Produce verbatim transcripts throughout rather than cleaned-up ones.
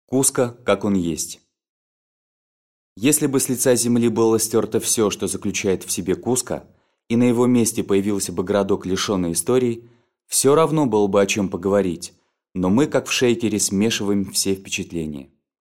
Куско, как он есть. Если бы с лица земли было стерто все, что заключает в себе Куско, и на его месте появился бы городок, лишенный историй, все равно было бы о чем поговорить, но мы, как в шейкере, смешиваем все впечатления.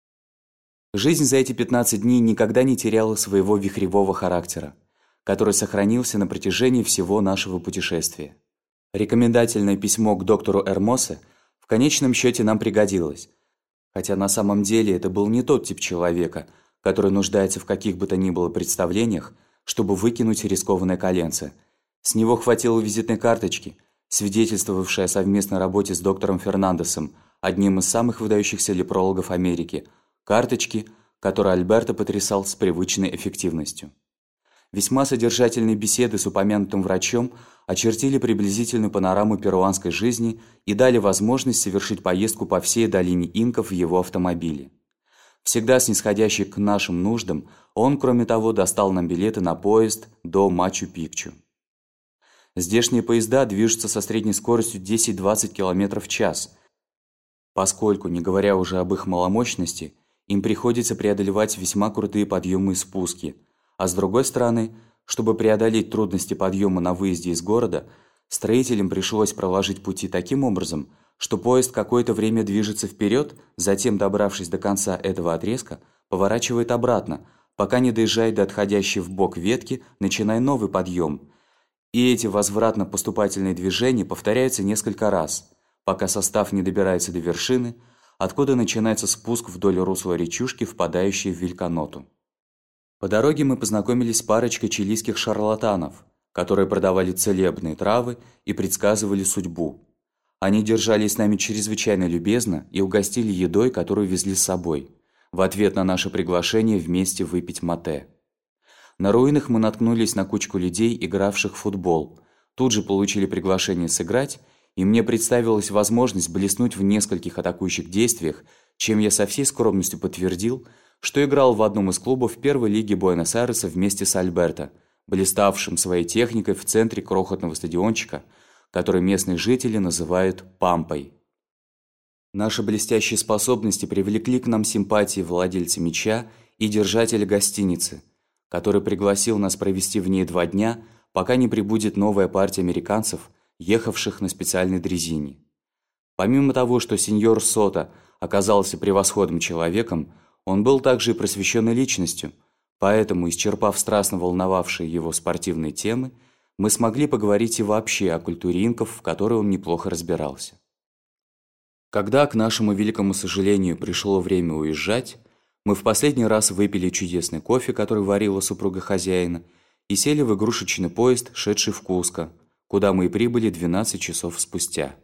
Жизнь за эти пятнадцать дней никогда не теряла своего вихревого характера, который сохранился на протяжении всего нашего путешествия. Рекомендательное письмо к доктору Эрмосе в конечном счете нам пригодилось, хотя на самом деле это был не тот тип человека, который нуждается в каких бы то ни было представлениях, чтобы выкинуть рискованное коленце. С него хватило визитной карточки, свидетельствовавшей о совместной работе с доктором Фернандесом, одним из самых выдающихся лепрологов Америки, карточки, которой Альберто потрясал с привычной эффективностью. Весьма содержательные беседы с упомянутым врачом очертили приблизительную панораму перуанской жизни и дали возможность совершить поездку по всей долине инков в его автомобиле. Всегда снисходящий к нашим нуждам, он, кроме того, достал нам билеты на поезд до Мачу-Пикчу. Здешние поезда движутся со средней скоростью десять-двадцать километров в час, поскольку, не говоря уже об их маломощности, им приходится преодолевать весьма крутые подъемы и спуски, а с другой стороны, чтобы преодолеть трудности подъема на выезде из города, строителям пришлось проложить пути таким образом, что поезд какое-то время движется вперед, затем, добравшись до конца этого отрезка, поворачивает обратно, пока не доезжает до отходящей в бок ветки, начиная новый подъем. И эти возвратно-поступательные движения повторяются несколько раз, пока состав не добирается до вершины, откуда начинается спуск вдоль русла речушки, впадающей в Вильканоту. По дороге мы познакомились с парочкой чилийских шарлатанов, которые продавали целебные травы и предсказывали судьбу. Они держались с нами чрезвычайно любезно и угостили едой, которую везли с собой, в ответ на наше приглашение вместе выпить мате. На руинах мы наткнулись на кучку людей, игравших в футбол, тут же получили приглашение сыграть, и мне представилась возможность блеснуть в нескольких атакующих действиях, чем я со всей скромностью подтвердил, что играл в одном из клубов первой лиги Буэнос-Айреса вместе с Альберто, блиставшим своей техникой в центре крохотного стадиончика, который местные жители называют «Пампой». Наши блестящие способности привлекли к нам симпатии владельца мяча и держателя гостиницы, который пригласил нас провести в ней два дня, пока не прибудет новая партия американцев, ехавших на специальной дрезине. Помимо того, что сеньор Сото оказался превосходным человеком, он был также и просвещенной личностью, поэтому, исчерпав страстно волновавшие его спортивные темы, мы смогли поговорить и вообще о культуре инков, в которой он неплохо разбирался. Когда, к нашему великому сожалению, пришло время уезжать, мы в последний раз выпили чудесный кофе, который варила супруга хозяина, и сели в игрушечный поезд, шедший в Куско, куда мы и прибыли двенадцать часов спустя.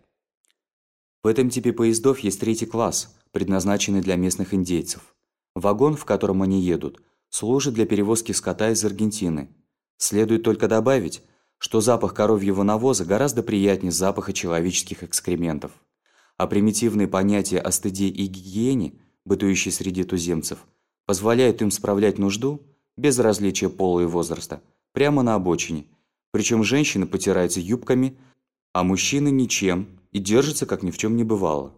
В этом типе поездов есть третий класс, предназначенный для местных индейцев. Вагон, в котором они едут, служит для перевозки скота из Аргентины. Следует только добавить, что запах коровьего навоза гораздо приятнее запаха человеческих экскрементов, а примитивные понятия о стыде и гигиене, бытующие среди туземцев, позволяют им справлять нужду, без различия пола и возраста, прямо на обочине, причем женщины потираются юбками, а мужчины ничем и держатся, как ни в чем не бывало.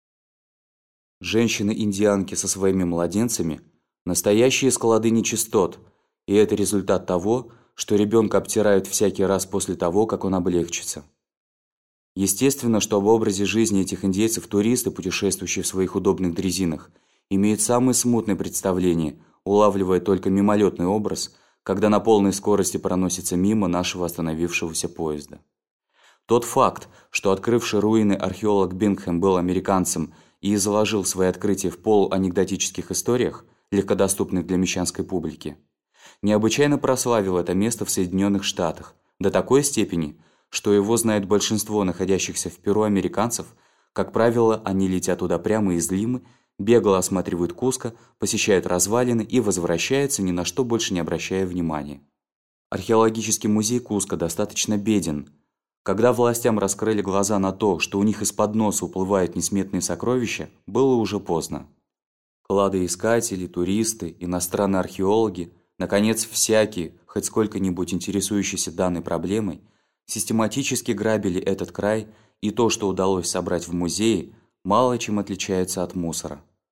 Женщины-индианки со своими младенцами – настоящие склады нечистот, и это результат того, что ребенка обтирают всякий раз после того, как он облегчится. Естественно, что об образе жизни этих индейцев туристы, путешествующие в своих удобных дрезинах, имеют самые смутные представления, улавливая только мимолетный образ, когда на полной скорости проносится мимо нашего остановившегося поезда. Тот факт, что открывший руины археолог Бингхэм был американцем и изложил свои открытия в полуанекдотических историях, легкодоступных для мещанской публики, необычайно прославил это место в Соединенных Штатах до такой степени, что его знает большинство находящихся в Перу американцев. Как правило, они летят туда прямо из Лимы, бегло осматривают Куско, посещают развалины и возвращаются, ни на что больше не обращая внимания. Археологический музей Куско достаточно беден. Когда властям раскрыли глаза на то, что у них из-под носа уплывают несметные сокровища, было уже поздно. Кладоискатели, туристы, иностранные археологи, наконец, всякие, хоть сколько-нибудь интересующиеся данной проблемой, систематически грабили этот край, и то, что удалось собрать в музее, мало чем отличается от мусора.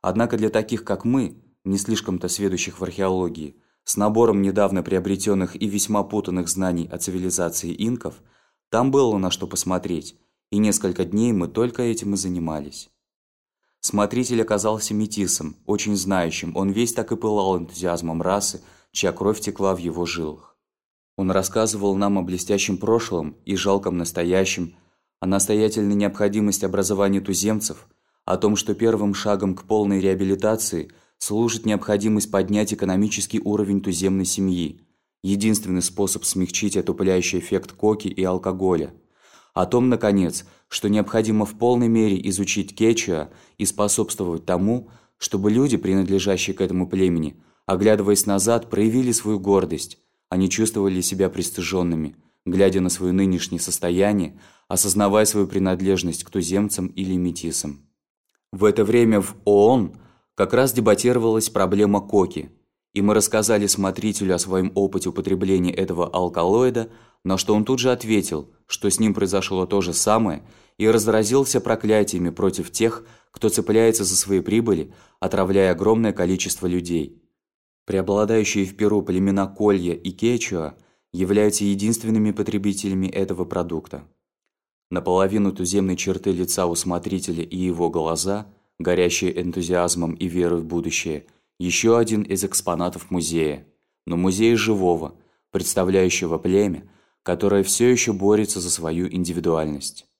Однако для таких, как мы, не слишком-то сведущих в археологии, с набором недавно приобретенных и весьма путанных знаний о цивилизации инков, там было на что посмотреть, и несколько дней мы только этим и занимались. Смотритель оказался метисом, очень знающим, он весь так и пылал энтузиазмом расы, чья кровь текла в его жилах. Он рассказывал нам о блестящем прошлом и жалком настоящем, о настоятельной необходимости образования туземцев, о том, что первым шагом к полной реабилитации служит необходимость поднять экономический уровень туземной семьи, единственный способ смягчить отупляющий эффект коки и алкоголя. О том, наконец, что необходимо в полной мере изучить кечуа и способствовать тому, чтобы люди, принадлежащие к этому племени, оглядываясь назад, проявили свою гордость, а не чувствовали себя пристыженными, глядя на свое нынешнее состояние, осознавая свою принадлежность к туземцам или метисам. В это время в ООН как раз дебатировалась проблема коки, и мы рассказали смотрителю о своем опыте употребления этого алкалоида, на что он тут же ответил, что с ним произошло то же самое, и разразился проклятиями против тех, кто цепляется за свои прибыли, отравляя огромное количество людей. Преобладающие в Перу племена Колья и Кечуа являются единственными потребителями этого продукта. Наполовину туземной черты лица у смотрителя и его глаза, горящие энтузиазмом и верой в будущее, еще один из экспонатов музея, но музея живого, представляющего племя, которое все еще борется за свою индивидуальность.